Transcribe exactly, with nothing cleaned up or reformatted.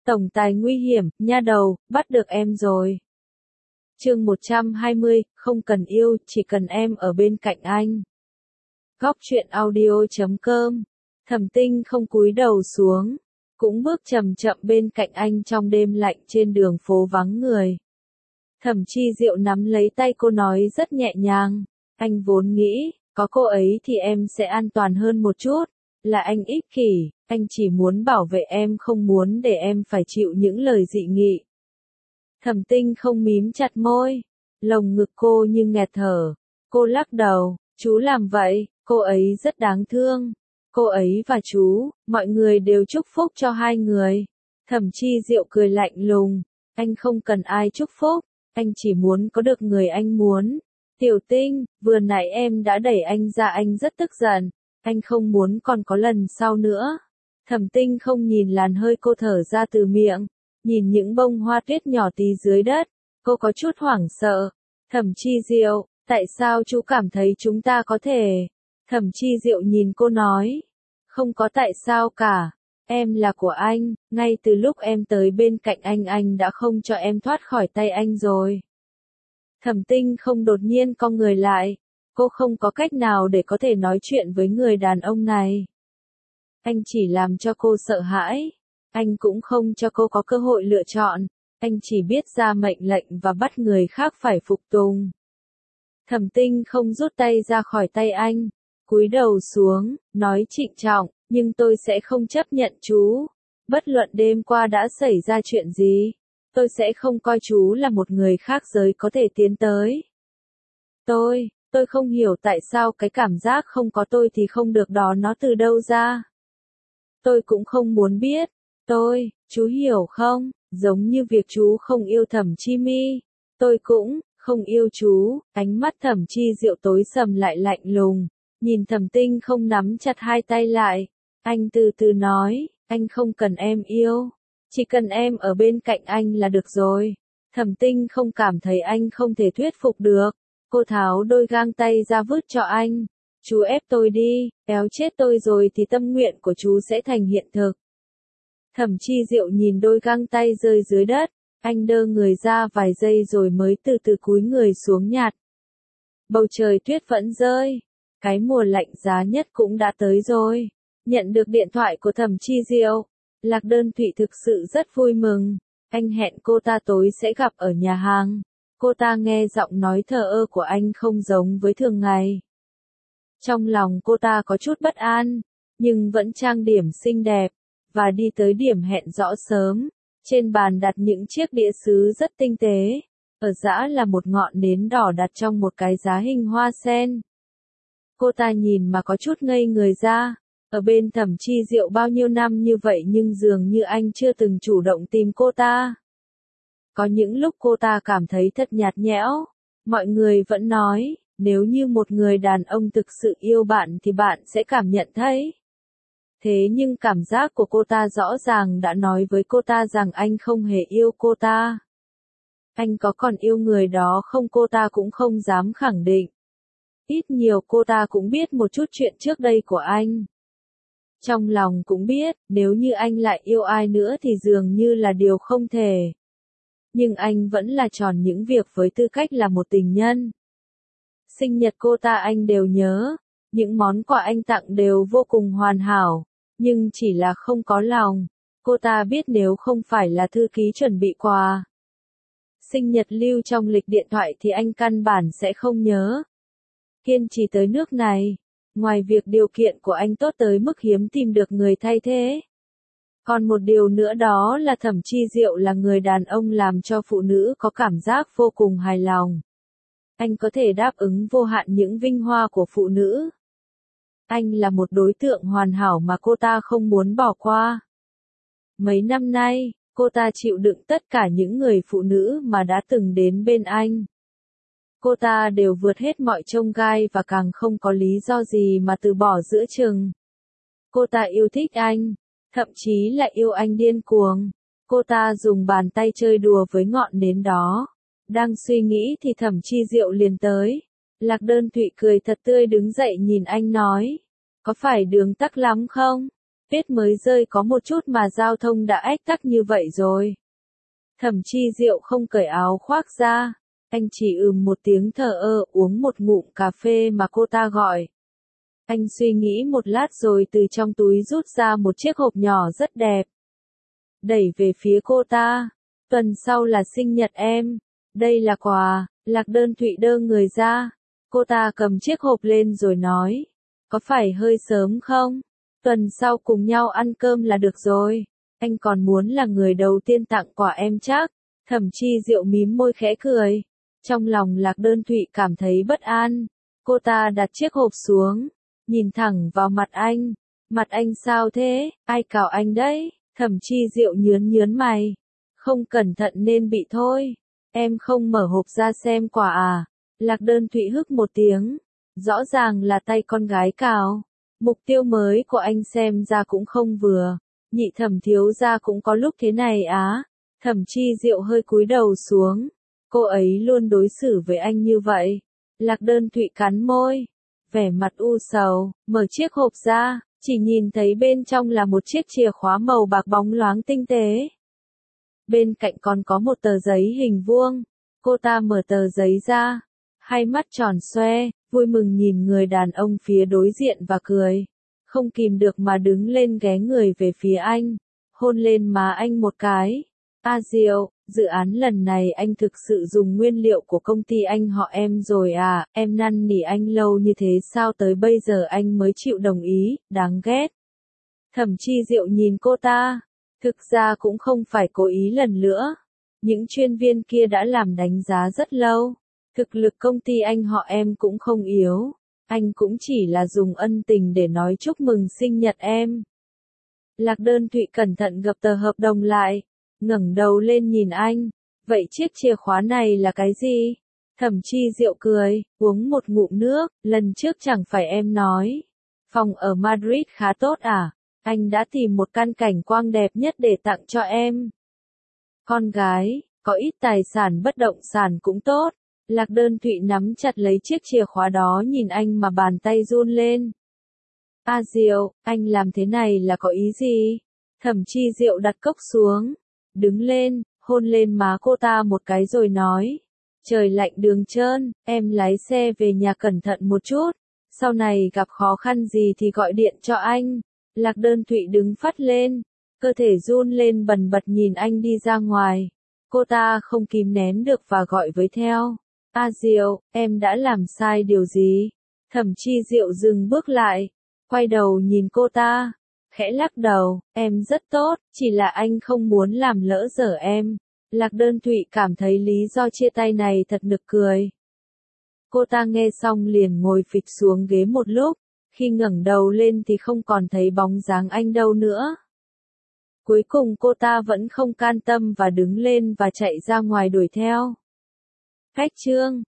Tổng tài nguy hiểm, nha đầu, bắt được em rồi. Chương một trăm hai mươi, không cần yêu, chỉ cần em ở bên cạnh anh. Góc truyện audio chấm com. Thẩm Tinh không cúi đầu xuống, cũng bước chậm chậm bên cạnh anh trong đêm lạnh trên đường phố vắng người. Thẩm Chi Diệu nắm lấy tay cô nói rất nhẹ nhàng, anh vốn nghĩ, có cô ấy thì em sẽ an toàn hơn một chút, là anh ích kỷ, anh chỉ muốn bảo vệ em, không muốn để em phải chịu những lời dị nghị. Thẩm Tinh không mím chặt môi, lồng ngực cô như nghẹt thở, cô lắc đầu, chú làm vậy, cô ấy rất đáng thương. Cô ấy và chú, mọi người đều chúc phúc cho hai người. Thẩm Chi Diệu cười lạnh lùng, anh không cần ai chúc phúc, anh chỉ muốn có được người anh muốn. Tiểu Tinh, vừa nãy em đã đẩy anh ra, anh rất tức giận, anh không muốn còn có lần sau nữa. Thẩm Tinh không nhìn làn hơi cô thở ra từ miệng, nhìn những bông hoa tuyết nhỏ tí dưới đất, cô có chút hoảng sợ. Thẩm Chi Diệu, tại sao chú cảm thấy chúng ta có thể? Thẩm Chi Diệu nhìn cô nói, không có tại sao cả, em là của anh, ngay từ lúc em tới bên cạnh anh anh đã không cho em thoát khỏi tay anh rồi. Thẩm Tinh không đột nhiên cong người lại, cô không có cách nào để có thể nói chuyện với người đàn ông này. Anh chỉ làm cho cô sợ hãi, anh cũng không cho cô có cơ hội lựa chọn, anh chỉ biết ra mệnh lệnh và bắt người khác phải phục tùng. Thẩm Tinh không rút tay ra khỏi tay anh, cúi đầu xuống, nói trịnh trọng, nhưng tôi sẽ không chấp nhận chú. Bất luận đêm qua đã xảy ra chuyện gì, tôi sẽ không coi chú là một người khác giới có thể tiến tới. Tôi, tôi không hiểu tại sao cái cảm giác không có tôi thì không được đó nó từ đâu ra. Tôi cũng không muốn biết. Tôi, chú hiểu không, giống như việc chú không yêu Thẩm Chi Mi, tôi cũng không yêu chú. Ánh mắt Thẩm Chi Diệu tối sầm lại lạnh lùng, nhìn Thẩm Tinh không nắm chặt hai tay lại, anh từ từ nói, anh không cần em yêu, chỉ cần em ở bên cạnh anh là được rồi. Thẩm Tinh không cảm thấy anh không thể thuyết phục được, cô tháo đôi găng tay ra vứt cho anh, chú ép tôi đi, éo chết tôi rồi thì tâm nguyện của chú sẽ thành hiện thực. Thẩm Chi Diệu nhìn đôi găng tay rơi dưới đất, anh đơ người ra vài giây rồi mới từ từ cúi người xuống nhặt. Bầu trời tuyết vẫn rơi, cái mùa lạnh giá nhất cũng đã tới rồi. Nhận được điện thoại của Thẩm Chi Diệu, Lạc Đơn Thụy thực sự rất vui mừng, anh hẹn cô ta tối sẽ gặp ở nhà hàng. Cô ta nghe giọng nói thờ ơ của anh không giống với thường ngày. Trong lòng cô ta có chút bất an, nhưng vẫn trang điểm xinh đẹp, và đi tới điểm hẹn rõ sớm. Trên bàn đặt những chiếc đĩa sứ rất tinh tế, ở giã là một ngọn nến đỏ đặt trong một cái giá hình hoa sen. Cô ta nhìn mà có chút ngây người ra, ở bên Thẩm Chi Diệu bao nhiêu năm như vậy nhưng dường như anh chưa từng chủ động tìm cô ta. Có những lúc cô ta cảm thấy thật nhạt nhẽo, mọi người vẫn nói, nếu như một người đàn ông thực sự yêu bạn thì bạn sẽ cảm nhận thấy. Thế nhưng cảm giác của cô ta rõ ràng đã nói với cô ta rằng anh không hề yêu cô ta. Anh có còn yêu người đó không cô ta cũng không dám khẳng định. Ít nhiều cô ta cũng biết một chút chuyện trước đây của anh. Trong lòng cũng biết, nếu như anh lại yêu ai nữa thì dường như là điều không thể. Nhưng anh vẫn là tròn những việc với tư cách là một tình nhân. Sinh nhật cô ta anh đều nhớ, những món quà anh tặng đều vô cùng hoàn hảo, nhưng chỉ là không có lòng. Cô ta biết nếu không phải là thư ký chuẩn bị quà sinh nhật lưu trong lịch điện thoại thì anh căn bản sẽ không nhớ. Kiên trì tới nước này, ngoài việc điều kiện của anh tốt tới mức hiếm tìm được người thay thế, còn một điều nữa đó là Thẩm Chi Diệu là người đàn ông làm cho phụ nữ có cảm giác vô cùng hài lòng. Anh có thể đáp ứng vô hạn những vinh hoa của phụ nữ. Anh là một đối tượng hoàn hảo mà cô ta không muốn bỏ qua. Mấy năm nay, cô ta chịu đựng tất cả những người phụ nữ mà đã từng đến bên anh. Cô ta đều vượt hết mọi chông gai và càng không có lý do gì mà từ bỏ giữa chừng. Cô ta yêu thích anh, thậm chí là yêu anh điên cuồng. Cô ta dùng bàn tay chơi đùa với ngọn nến đó. Đang suy nghĩ thì Thẩm Chi Diệu liền tới. Lạc Đơn Thụy cười thật tươi đứng dậy nhìn anh nói, có phải đường tắc lắm không? Tuyết mới rơi có một chút mà giao thông đã ách tắc như vậy rồi. Thẩm Chi Diệu không cởi áo khoác ra, anh chỉ ừm một tiếng thờ ơ uống một ngụm cà phê mà cô ta gọi. Anh suy nghĩ một lát rồi từ trong túi rút ra một chiếc hộp nhỏ rất đẹp. Đẩy về phía cô ta. Tuần sau là sinh nhật em. Đây là quà. Lạc Đơn Thụy đơ người ra. Cô ta cầm chiếc hộp lên rồi nói. Có phải hơi sớm không? Tuần sau cùng nhau ăn cơm là được rồi. Anh còn muốn là người đầu tiên tặng quà em chắc. Thẩm Chi Diệu mím môi khẽ cười. Trong lòng Lạc Đơn Thụy cảm thấy bất an. Cô ta đặt chiếc hộp xuống. Nhìn thẳng vào mặt anh. Mặt anh sao thế? Ai cào anh đấy? Thẩm Chi Diệu nhướn nhướn mày. Không cẩn thận nên bị thôi. Em không mở hộp ra xem quà à? Lạc Đơn Thụy hức một tiếng. Rõ ràng là tay con gái cào. Mục tiêu mới của anh xem ra cũng không vừa. Nhị Thẩm thiếu gia cũng có lúc thế này á. Thẩm Chi Diệu hơi cúi đầu xuống. Cô ấy luôn đối xử với anh như vậy. Lạc Đơn Thụy cắn môi. Vẻ mặt u sầu, mở chiếc hộp ra, chỉ nhìn thấy bên trong là một chiếc chìa khóa màu bạc bóng loáng tinh tế. Bên cạnh còn có một tờ giấy hình vuông. Cô ta mở tờ giấy ra, hai mắt tròn xoe, vui mừng nhìn người đàn ông phía đối diện và cười. Không kìm được mà đứng lên ghé người về phía anh, hôn lên má anh một cái. A Diệu, dự án lần này anh thực sự dùng nguyên liệu của công ty anh họ em rồi à, em năn nỉ anh lâu như thế sao tới bây giờ anh mới chịu đồng ý, đáng ghét. Thẩm Chi Diệu nhìn cô ta, thực ra cũng không phải cố ý lần nữa. Những chuyên viên kia đã làm đánh giá rất lâu, thực lực công ty anh họ em cũng không yếu, anh cũng chỉ là dùng ân tình để nói chúc mừng sinh nhật em. Lạc Đơn Thụy cẩn thận gập tờ hợp đồng lại. Ngẩng đầu lên nhìn anh, vậy chiếc chìa khóa này là cái gì? Thẩm Chi Diệu cười, uống một ngụm nước, lần trước chẳng phải em nói. Phòng ở Madrid khá tốt à? Anh đã tìm một căn cảnh quang đẹp nhất để tặng cho em. Con gái, có ít tài sản bất động sản cũng tốt. Lạc Đơn Thụy nắm chặt lấy chiếc chìa khóa đó nhìn anh mà bàn tay run lên. A Diệu, anh làm thế này là có ý gì? Thẩm Chi Diệu đặt cốc xuống. Đứng lên, hôn lên má cô ta một cái rồi nói. Trời lạnh đường trơn, em lái xe về nhà cẩn thận một chút. Sau này gặp khó khăn gì thì gọi điện cho anh. Lạc Đơn Thụy đứng phắt lên. Cơ thể run lên bần bật nhìn anh đi ra ngoài. Cô ta không kìm nén được và gọi với theo. A Diệu, em đã làm sai điều gì? Thẩm Chi Diệu dừng bước lại. Quay đầu nhìn cô ta. Khẽ lắc đầu, em rất tốt, chỉ là anh không muốn làm lỡ dở em. Lạc Đơn Thụy cảm thấy lý do chia tay này thật nực cười. Cô ta nghe xong liền ngồi phịch xuống ghế một lúc, khi ngẩng đầu lên thì không còn thấy bóng dáng anh đâu nữa. Cuối cùng cô ta vẫn không can tâm và đứng lên và chạy ra ngoài đuổi theo. Khách trương.